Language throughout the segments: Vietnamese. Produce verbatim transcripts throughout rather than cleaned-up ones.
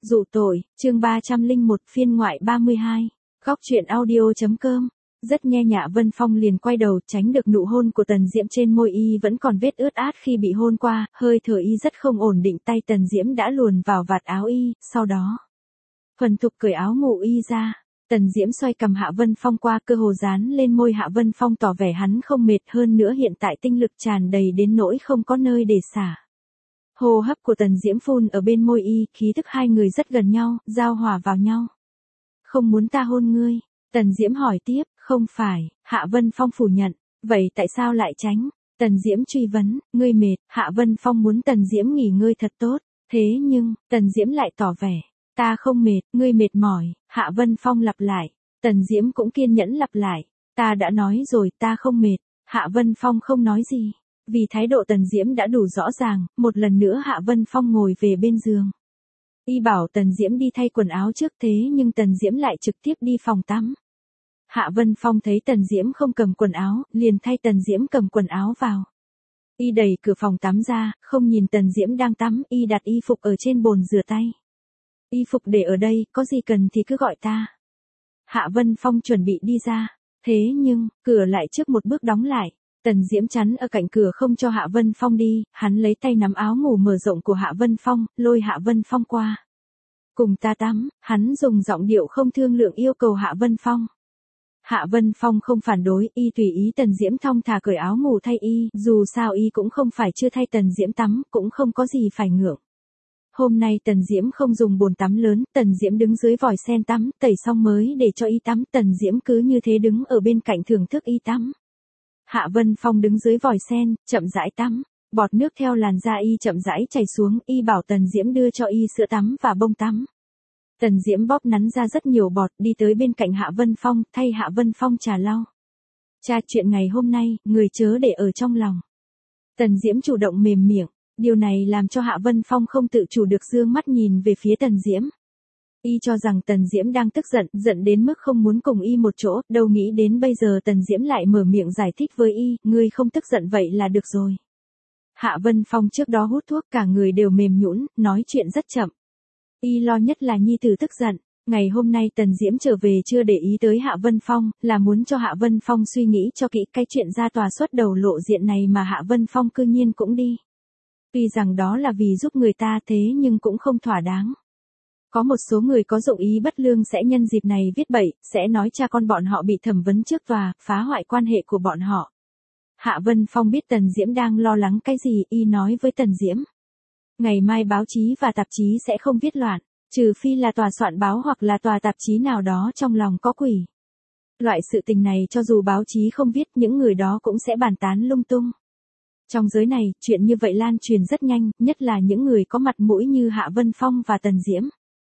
Dụ tội, chương ba trăm lẻ một phiên ngoại ba mươi hai. Góc truyện audio.com. Rất nghe Hạ Vân Phong liền quay đầu, tránh được nụ hôn của Tần Diễm trên môi y vẫn còn vết ướt át khi bị hôn qua, hơi thở y rất không ổn định, tay Tần Diễm đã luồn vào vạt áo y, sau đó thuần thục cởi áo ngủ y ra. Tần Diễm xoay cầm Hạ Vân Phong qua, cơ hồ dán lên môi Hạ Vân Phong tỏ vẻ hắn không mệt, hơn nữa hiện tại tinh lực tràn đầy đến nỗi không có nơi để xả. Hô hấp của Tần Diễm phun ở bên môi y, khí thức hai người rất gần nhau, giao hòa vào nhau. Không muốn ta hôn ngươi? Tần Diễm hỏi tiếp. Không phải, Hạ Vân Phong phủ nhận. Vậy tại sao lại tránh? Tần Diễm truy vấn. Ngươi mệt. Hạ Vân Phong muốn Tần Diễm nghỉ ngơi thật tốt. Thế nhưng, Tần Diễm lại tỏ vẻ. Ta không mệt, ngươi mệt mỏi. Hạ Vân Phong lặp lại. Tần Diễm cũng kiên nhẫn lặp lại. Ta đã nói rồi, ta không mệt. Hạ Vân Phong không nói gì. Vì thái độ Tần Diễm đã đủ rõ ràng, một lần nữa Hạ Vân Phong ngồi về bên giường. Y bảo Tần Diễm đi thay quần áo trước, thế nhưng Tần Diễm lại trực tiếp đi phòng tắm. Hạ Vân Phong thấy Tần Diễm không cầm quần áo, liền thay Tần Diễm cầm quần áo vào. Y đẩy cửa phòng tắm ra, không nhìn Tần Diễm đang tắm, y đặt y phục ở trên bồn rửa tay. Y phục để ở đây, có gì cần thì cứ gọi ta. Hạ Vân Phong chuẩn bị đi ra, thế nhưng, cửa lại trước một bước đóng lại. Tần Diễm chắn ở cạnh cửa không cho Hạ Vân Phong đi, hắn lấy tay nắm áo ngủ mở rộng của Hạ Vân Phong, lôi Hạ Vân Phong qua. Cùng ta tắm, hắn dùng giọng điệu không thương lượng yêu cầu Hạ Vân Phong. Hạ Vân Phong không phản đối, y tùy ý Tần Diễm thong thả cởi áo ngủ thay y, dù sao y cũng không phải chưa thay Tần Diễm tắm, cũng không có gì phải ngượng. Hôm nay Tần Diễm không dùng bồn tắm lớn, Tần Diễm đứng dưới vòi sen tắm, tẩy xong mới để cho y tắm, Tần Diễm cứ như thế đứng ở bên cạnh thưởng thức y tắm. Hạ Vân Phong đứng dưới vòi sen, chậm rãi tắm, bọt nước theo làn da y chậm rãi chảy xuống, y bảo Tần Diễm đưa cho y sữa tắm và bông tắm. Tần Diễm bóp nắn ra rất nhiều bọt, đi tới bên cạnh Hạ Vân Phong, thay Hạ Vân Phong trà lau. Cha, chuyện ngày hôm nay, người chớ để ở trong lòng. Tần Diễm chủ động mềm miệng, điều này làm cho Hạ Vân Phong không tự chủ được dương mắt nhìn về phía Tần Diễm. Y cho rằng Tần Diễm đang tức giận, giận đến mức không muốn cùng y một chỗ, đâu nghĩ đến bây giờ Tần Diễm lại mở miệng giải thích với y, ngươi không tức giận vậy là được rồi. Hạ Vân Phong trước đó hút thuốc, cả người đều mềm nhũn, nói chuyện rất chậm. Y lo nhất là nhi tử tức giận. Ngày hôm nay Tần Diễm trở về chưa để ý tới Hạ Vân Phong, là muốn cho Hạ Vân Phong suy nghĩ cho kỹ cái chuyện ra tòa xuất đầu lộ diện này mà Hạ Vân Phong cư nhiên cũng đi. Tuy rằng đó là vì giúp người ta, thế nhưng cũng không thỏa đáng. Có một số người có dụng ý bất lương sẽ nhân dịp này viết bậy, sẽ nói cha con bọn họ bị thẩm vấn trước tòa, phá hoại quan hệ của bọn họ. Hạ Vân Phong biết Tần Diễm đang lo lắng cái gì, y nói với Tần Diễm. Ngày mai báo chí và tạp chí sẽ không viết loạn, trừ phi là tòa soạn báo hoặc là tòa tạp chí nào đó trong lòng có quỷ. Loại sự tình này cho dù báo chí không viết, những người đó cũng sẽ bàn tán lung tung. Trong giới này, chuyện như vậy lan truyền rất nhanh, nhất là những người có mặt mũi như Hạ Vân Phong và Tần Diễm.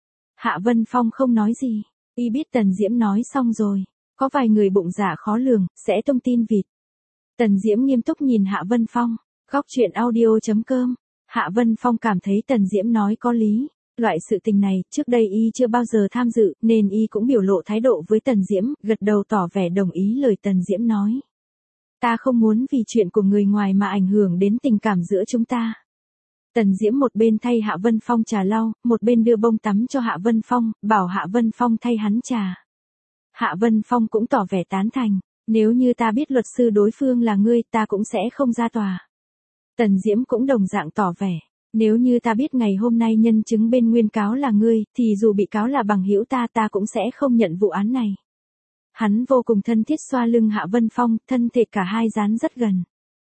Hạ Vân Phong không nói gì, y biết Tần Diễm nói xong rồi, có vài người bụng dạ khó lường, sẽ tung tin vịt. Tần Diễm nghiêm túc nhìn Hạ Vân Phong, góc truyện audio.com. Hạ Vân Phong cảm thấy Tần Diễm nói có lý, loại sự tình này, trước đây y chưa bao giờ tham dự, nên y cũng biểu lộ thái độ với Tần Diễm, gật đầu tỏ vẻ đồng ý lời Tần Diễm nói. Ta không muốn vì chuyện của người ngoài mà ảnh hưởng đến tình cảm giữa chúng ta. Tần Diễm một bên thay Hạ Vân Phong trà lau, một bên đưa bông tắm cho Hạ Vân Phong, bảo Hạ Vân Phong thay hắn trà. Hạ Vân Phong cũng tỏ vẻ tán thành, nếu như ta biết luật sư đối phương là ngươi, ta cũng sẽ không ra tòa. Tần Diễm cũng đồng dạng tỏ vẻ, nếu như ta biết ngày hôm nay nhân chứng bên nguyên cáo là ngươi, thì dù bị cáo là bằng hữu ta, ta cũng sẽ không nhận vụ án này. Hắn vô cùng thân thiết xoa lưng Hạ Vân Phong, thân thể cả hai dán rất gần.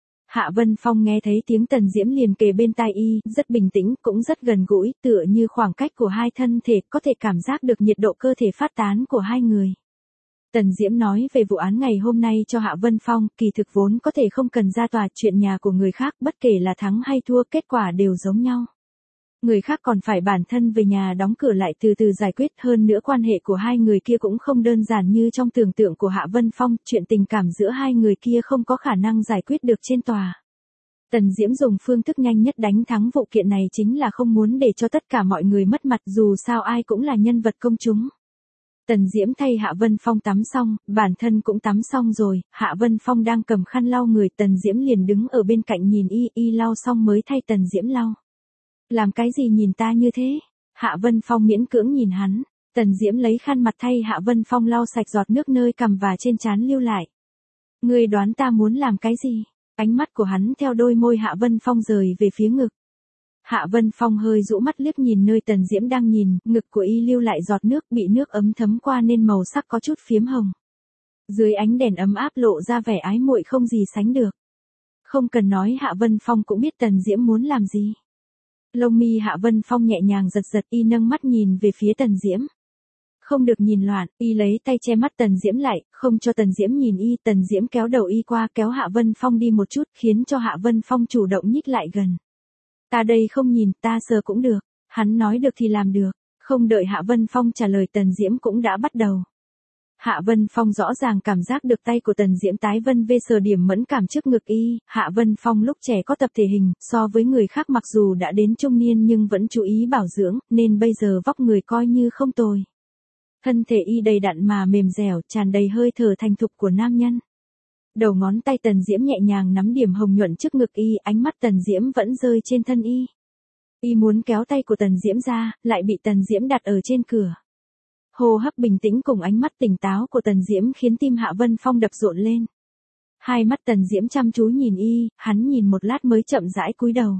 Hạ Vân Phong nghe thấy tiếng Tần Diễm liền kề bên tai y, rất bình tĩnh, cũng rất gần gũi, tựa như khoảng cách của hai thân thể, có thể cảm giác được nhiệt độ cơ thể phát tán của hai người. Tần Diễm nói về vụ án ngày hôm nay cho Hạ Vân Phong, kỳ thực vốn có thể không cần ra tòa, chuyện nhà của người khác, bất kể là thắng hay thua, kết quả đều giống nhau. Người khác còn phải bản thân về nhà đóng cửa lại từ từ giải quyết, hơn nữa quan hệ của hai người kia cũng không đơn giản như trong tưởng tượng của Hạ Vân Phong, chuyện tình cảm giữa hai người kia không có khả năng giải quyết được trên tòa. Tần Diễm dùng phương thức nhanh nhất đánh thắng vụ kiện này chính là không muốn để cho tất cả mọi người mất mặt, dù sao ai cũng là nhân vật công chúng. Tần Diễm thay Hạ Vân Phong tắm xong, bản thân cũng tắm xong rồi, Hạ Vân Phong đang cầm khăn lau người, Tần Diễm liền đứng ở bên cạnh nhìn y, y lau xong mới thay Tần Diễm lau. Làm cái gì nhìn ta như thế? Hạ Vân Phong miễn cưỡng nhìn hắn, Tần Diễm lấy khăn mặt thay Hạ Vân Phong lau sạch giọt nước nơi cằm và trên trán lưu lại. Ngươi đoán ta muốn làm cái gì? Ánh mắt của hắn theo đôi môi Hạ Vân Phong rời về phía ngực. Hạ Vân Phong hơi rũ mắt liếc nhìn nơi Tần Diễm đang nhìn, ngực của y lưu lại giọt nước bị nước ấm thấm qua nên màu sắc có chút phiếm hồng. Dưới ánh đèn ấm áp lộ ra vẻ ái muội không gì sánh được. Không cần nói Hạ Vân Phong cũng biết Tần Diễm muốn làm gì. Lông mi Hạ Vân Phong nhẹ nhàng giật giật, y nâng mắt nhìn về phía Tần Diễm. Không được nhìn loạn, y lấy tay che mắt Tần Diễm lại, không cho Tần Diễm nhìn y. Tần Diễm kéo đầu y qua, kéo Hạ Vân Phong đi một chút, khiến cho Hạ Vân Phong chủ động nhích lại gần. Ta đây không nhìn, ta sờ cũng được. Hắn nói được thì làm được. Không đợi Hạ Vân Phong trả lời, Tần Diễm cũng đã bắt đầu. Hạ Vân Phong rõ ràng cảm giác được tay của Tần Diễm tái vân vê sờ điểm mẫn cảm trước ngực y. Hạ Vân Phong lúc trẻ có tập thể hình, so với người khác mặc dù đã đến trung niên nhưng vẫn chú ý bảo dưỡng, nên bây giờ vóc người coi như không tồi. Thân thể y đầy đặn mà mềm dẻo, tràn đầy hơi thở thành thục của nam nhân. Đầu ngón tay Tần Diễm nhẹ nhàng nắm điểm hồng nhuận trước ngực y, ánh mắt Tần Diễm vẫn rơi trên thân y. Y muốn kéo tay của Tần Diễm ra, lại bị Tần Diễm đặt ở trên cửa. Hô hấp bình tĩnh cùng ánh mắt tỉnh táo của Tần Diễm khiến tim Hạ Vân Phong đập rộn lên. Hai mắt Tần Diễm chăm chú nhìn y, hắn nhìn một lát mới chậm rãi cúi đầu.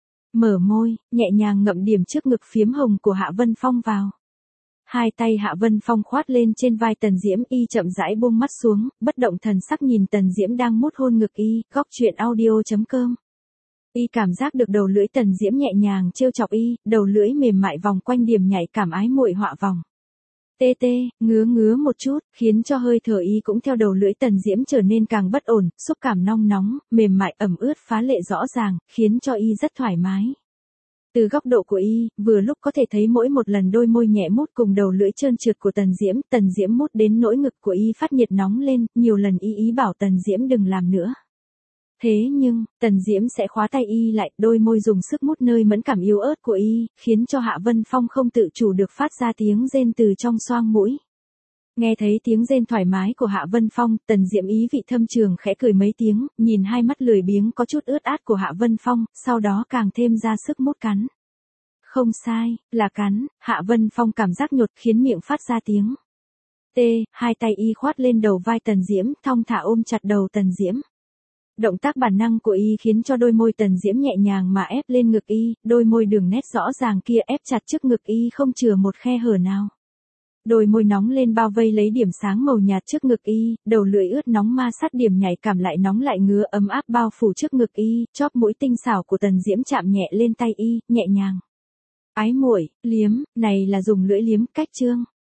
Mở môi, nhẹ nhàng ngậm điểm trước ngực phiếm hồng của Hạ Vân Phong vào. Hai tay Hạ Vân Phong khoát lên trên vai Tần Diễm, y chậm rãi buông mắt xuống, bất động thần sắc nhìn Tần Diễm đang mút hôn ngực y. Góc truyện audio chấm com. Y cảm giác được đầu lưỡi Tần Diễm nhẹ nhàng trêu chọc y, đầu lưỡi mềm mại vòng quanh điểm nhạy cảm ái muội họa vòng. Tê tê, ngứa ngứa một chút, khiến cho hơi thở y cũng theo đầu lưỡi Tần Diễm trở nên càng bất ổn, xúc cảm nong nóng, mềm mại ẩm ướt phá lệ rõ ràng, khiến cho y rất thoải mái. Từ góc độ của y, vừa lúc có thể thấy mỗi một lần đôi môi nhẹ mút cùng đầu lưỡi trơn trượt của Tần Diễm, Tần Diễm mút đến nỗi ngực của y phát nhiệt nóng lên, nhiều lần y ý bảo Tần Diễm đừng làm nữa. Thế nhưng, Tần Diễm sẽ khóa tay y lại, đôi môi dùng sức mút nơi mẫn cảm yếu ớt của y, khiến cho Hạ Vân Phong không tự chủ được phát ra tiếng rên từ trong xoang mũi. Nghe thấy tiếng rên thoải mái của Hạ Vân Phong, Tần Diễm ý vị thâm trường khẽ cười mấy tiếng, nhìn hai mắt lười biếng có chút ướt át của Hạ Vân Phong, sau đó càng thêm ra sức mút cắn. Không sai, là cắn. Hạ Vân Phong cảm giác nhột khiến miệng phát ra tiếng T, hai tay y khoát lên đầu vai Tần Diễm, thong thả ôm chặt đầu Tần Diễm. Động tác bản năng của y khiến cho đôi môi Tần Diễm nhẹ nhàng mà ép lên ngực y, đôi môi đường nét rõ ràng kia ép chặt trước ngực y không chừa một khe hở nào. Đôi môi nóng lên bao vây lấy điểm sáng màu nhạt trước ngực y, đầu lưỡi ướt nóng ma sát điểm nhạy cảm lại nóng lại ngứa ấm áp bao phủ trước ngực y, chóp mũi tinh xảo của Tần Diễm chạm nhẹ lên tay y, nhẹ nhàng. Ái muội, liếm, này là dùng lưỡi liếm, cách chương.